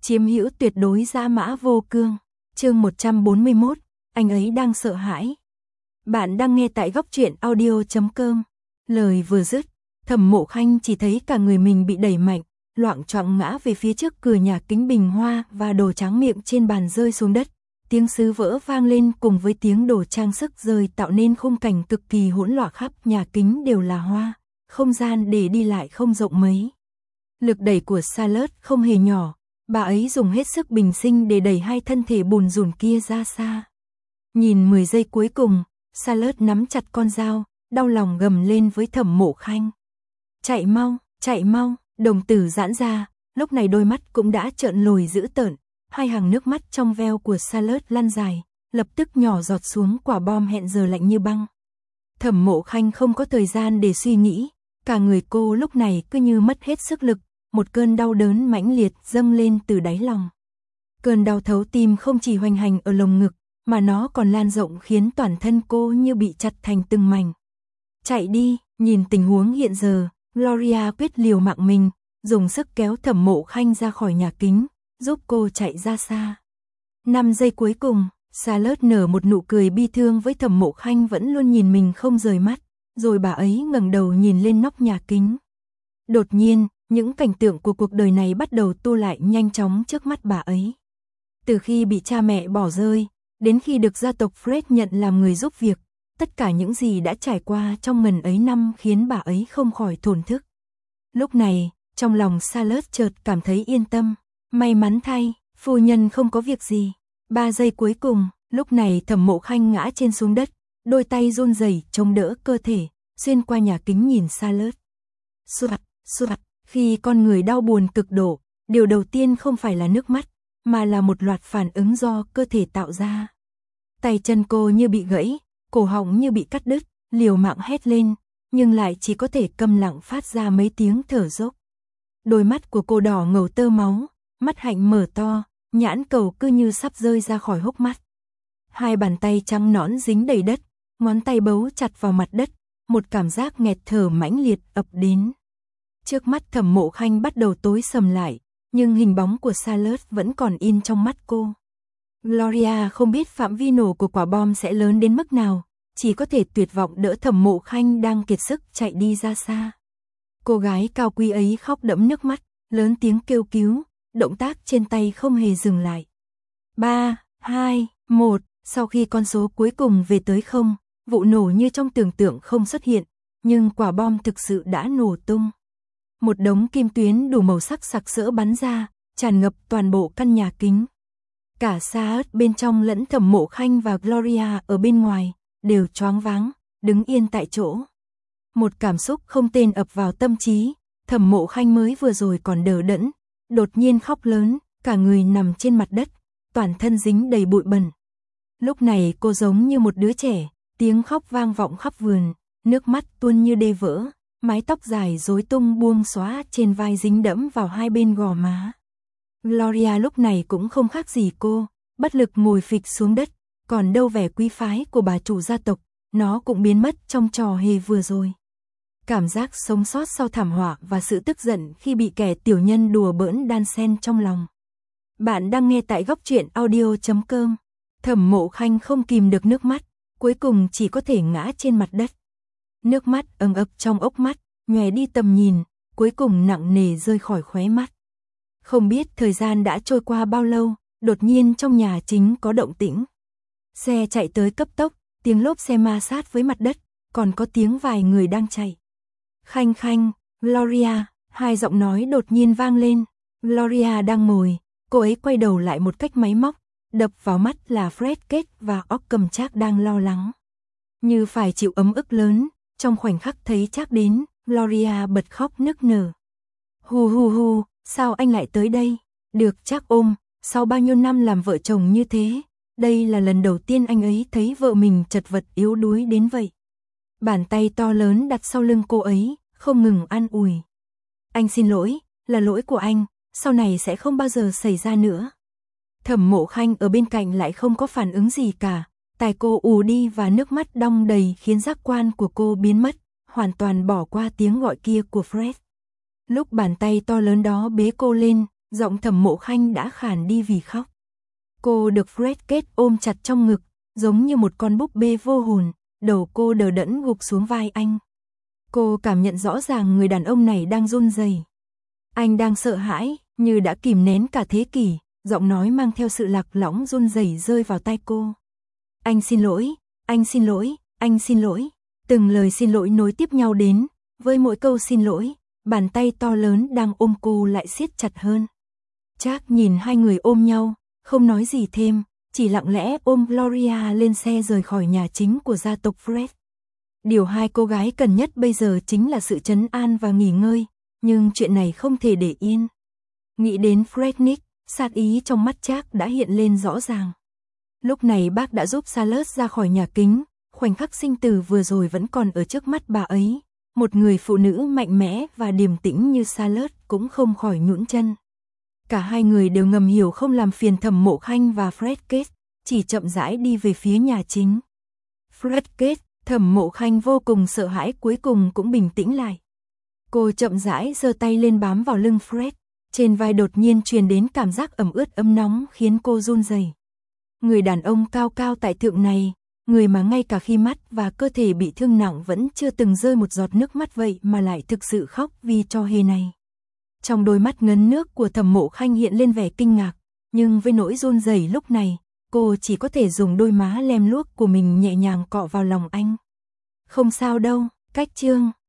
chiếm hữu tuyệt đối dã mã vô cương. Chương 141, anh ấy đang sợ hãi. Bạn đang nghe tại góc truyện audio.com. Lời vừa dứt, Thẩm Mộ Khanh chỉ thấy cả người mình bị đẩy mạnh, loạng choạng ngã về phía trước cửa nhà kính bình hoa và đồ tráng miệng trên bàn rơi xuống đất. Tiếng sứ vỡ vang lên cùng với tiếng đồ trang sức rơi tạo nên khung cảnh cực kỳ hỗn loạn, khắp nhà kính đều là hoa, không gian để đi lại không rộng mấy. Lực đẩy của Charlotte không hề nhỏ, bà ấy dùng hết sức bình sinh để đẩy hai thân thể bùn rùn kia ra xa. Nhìn 10 giây cuối cùng, Charlotte nắm chặt con dao, đau lòng gầm lên với Thẩm Mộ Khanh. Chạy mau, đồng tử giãn ra, lúc này đôi mắt cũng đã trợn lồi dữ tợn, hai hàng nước mắt trong veo của Charlotte lăn dài, lập tức nhỏ giọt xuống quả bom hẹn giờ lạnh như băng. Thẩm Mộ Khanh không có thời gian để suy nghĩ, cả người cô lúc này cứ như mất hết sức lực, một cơn đau đớn mãnh liệt dâng lên từ đáy lòng. Cơn đau thấu tim không chỉ hoành hành ở lồng ngực, mà nó còn lan rộng khiến toàn thân cô như bị chặt thành từng mảnh. Chạy đi, nhìn tình huống hiện giờ, Gloria quyết liều mạng mình, dùng sức kéo Thẩm Mộ Khanh ra khỏi nhà kính, giúp cô chạy ra xa. 5 giây cuối cùng, Charlotte nở một nụ cười bi thương với Thẩm Mộ Khanh vẫn luôn nhìn mình không rời mắt, rồi bà ấy ngẩng đầu nhìn lên nóc nhà kính. Đột nhiên, những cảnh tượng của cuộc đời này bắt đầu tu lại nhanh chóng trước mắt bà ấy. Từ khi bị cha mẹ bỏ rơi, đến khi được gia tộc Fred nhận làm người giúp việc, tất cả những gì đã trải qua trong ngần ấy năm khiến bà ấy không khỏi thổn thức. Lúc này, trong lòng Charlotte chợt cảm thấy yên tâm, may mắn thay, phu nhân không có việc gì. 3 giây cuối cùng, lúc này Thẩm Mộ Khanh ngã trên xuống đất, đôi tay run rẩy chống đỡ cơ thể, xuyên qua nhà kính nhìn Charlotte. Soạt, khi con người đau buồn cực độ, điều đầu tiên không phải là nước mắt, mà là một loạt phản ứng do cơ thể tạo ra. Tay chân cô như bị gãy, cổ họng như bị cắt đứt, liều mạng hét lên, nhưng lại chỉ có thể câm lặng phát ra mấy tiếng thở dốc. Đôi mắt của cô đỏ ngầu tơ máu, mắt hạnh mở to, nhãn cầu cứ như sắp rơi ra khỏi hốc mắt. Hai bàn tay trắng nõn dính đầy đất, ngón tay bấu chặt vào mặt đất, một cảm giác nghẹt thở mãnh liệt ập đến. Trước mắt Thẩm Mộ Khanh bắt đầu tối sầm lại, nhưng hình bóng của Charlotte vẫn còn in trong mắt cô. Gloria không biết phạm vi nổ của quả bom sẽ lớn đến mức nào, chỉ có thể tuyệt vọng đỡ Thẩm Mộ Khanh đang kiệt sức chạy đi ra xa. Cô gái cao quý ấy khóc đẫm nước mắt, lớn tiếng kêu cứu, động tác trên tay không hề dừng lại. 3, 2, 1, sau khi con số cuối cùng về tới 0, vụ nổ như trong tưởng tượng không xuất hiện, nhưng quả bom thực sự đã nổ tung. Một đống kim tuyến đủ màu sắc sặc sỡ bắn ra, tràn ngập toàn bộ căn nhà kính. Cả Charlotte bên trong lẫn Thẩm Mộ Khanh và Gloria ở bên ngoài, đều choáng váng, đứng yên tại chỗ. Một cảm xúc không tên ập vào tâm trí, Thẩm Mộ Khanh mới vừa rồi còn đờ đẫn, đột nhiên khóc lớn, cả người nằm trên mặt đất, toàn thân dính đầy bụi bẩn. Lúc này cô giống như một đứa trẻ, tiếng khóc vang vọng khắp vườn, nước mắt tuôn như đê vỡ, mái tóc dài rối tung buông xóa trên vai dính đẫm vào hai bên gò má. Gloria lúc này cũng không khác gì cô, bất lực ngồi phịch xuống đất, còn đâu vẻ quý phái của bà chủ gia tộc, nó cũng biến mất trong trò hề vừa rồi. Cảm giác sống sót sau thảm họa và sự tức giận khi bị kẻ tiểu nhân đùa bỡn đan xen trong lòng. Bạn đang nghe tại góc truyện audio.com. Thẩm Mộ Khanh không kìm được nước mắt, cuối cùng chỉ có thể ngã trên mặt đất. Nước mắt ầng ập trong ốc mắt, nhòe đi tầm nhìn, cuối cùng nặng nề rơi khỏi khóe mắt. Không biết thời gian đã trôi qua bao lâu, đột nhiên trong nhà chính có động tĩnh. Xe chạy tới cấp tốc, tiếng lốp xe ma sát với mặt đất, còn có tiếng vài người đang chạy. Khanh, Gloria, hai giọng nói đột nhiên vang lên. Gloria đang ngồi, cô ấy quay đầu lại một cách máy móc, đập vào mắt là Fred Kết và Occam Trác đang lo lắng. Như phải chịu ấm ức lớn, trong khoảnh khắc thấy Trác đến, Gloria bật khóc nức nở. Hu, sao anh lại tới đây? Được Trác ôm, sau bao nhiêu năm làm vợ chồng như thế, đây là lần đầu tiên anh ấy thấy vợ mình chật vật yếu đuối đến vậy. Bàn tay to lớn đặt sau lưng cô ấy, không ngừng an ủi. Anh xin lỗi, là lỗi của anh, sau này sẽ không bao giờ xảy ra nữa. Thẩm Mộ Khanh ở bên cạnh lại không có phản ứng gì cả, tai cô ù đi và nước mắt đong đầy khiến giác quan của cô biến mất, hoàn toàn bỏ qua tiếng gọi kia của Fred. Lúc bàn tay to lớn đó bế cô lên, Giọng Thẩm Mộ Khanh đã khàn đi vì khóc. Cô được Fred Kết ôm chặt trong ngực, giống như một con búp bê vô hồn, đầu cô đờ đẫn gục xuống vai anh. Cô cảm nhận rõ ràng người đàn ông này đang run rẩy. Anh đang sợ hãi, như đã kìm nén cả thế kỷ, giọng nói mang theo sự lạc lõng run rẩy rơi vào tai cô. Anh xin lỗi, anh xin lỗi, anh xin lỗi. Từng lời xin lỗi nối tiếp nhau đến, với mỗi câu xin lỗi, bàn tay to lớn đang ôm cô lại siết chặt hơn. Jack nhìn hai người ôm nhau, không nói gì thêm, chỉ lặng lẽ ôm Gloria lên xe rời khỏi nhà chính của gia tộc Fred. Điều hai cô gái cần nhất bây giờ chính là sự trấn an và nghỉ ngơi, nhưng chuyện này không thể để yên. Nghĩ đến Fred Nick, sát ý trong mắt Jack đã hiện lên rõ ràng. Lúc này bác đã giúp Charlotte ra khỏi nhà kính, khoảnh khắc sinh tử vừa rồi vẫn còn ở trước mắt bà ấy. Một người phụ nữ mạnh mẽ và điềm tĩnh như Charlotte cũng không khỏi nhũn chân. Cả hai người đều ngầm hiểu không làm phiền Thẩm Mộ Khanh và Fred Kết, chỉ chậm rãi đi về phía nhà chính. Fred Kết, Thẩm Mộ Khanh vô cùng sợ hãi cuối cùng cũng bình tĩnh lại. Cô chậm rãi giơ tay lên bám vào lưng Fred, trên vai đột nhiên truyền đến cảm giác ẩm ướt ấm nóng khiến cô run rẩy. Người đàn ông cao cao tại thượng này, người mà ngay cả khi mắt và cơ thể bị thương nặng vẫn chưa từng rơi một giọt nước mắt vậy mà lại thực sự khóc vì trò hề này. Trong đôi mắt ngấn nước của Thẩm Mộ Khanh hiện lên vẻ kinh ngạc, nhưng với nỗi run rẩy lúc này, cô chỉ có thể dùng đôi má lem luốc của mình nhẹ nhàng cọ vào lòng anh. Không sao đâu, cách chương.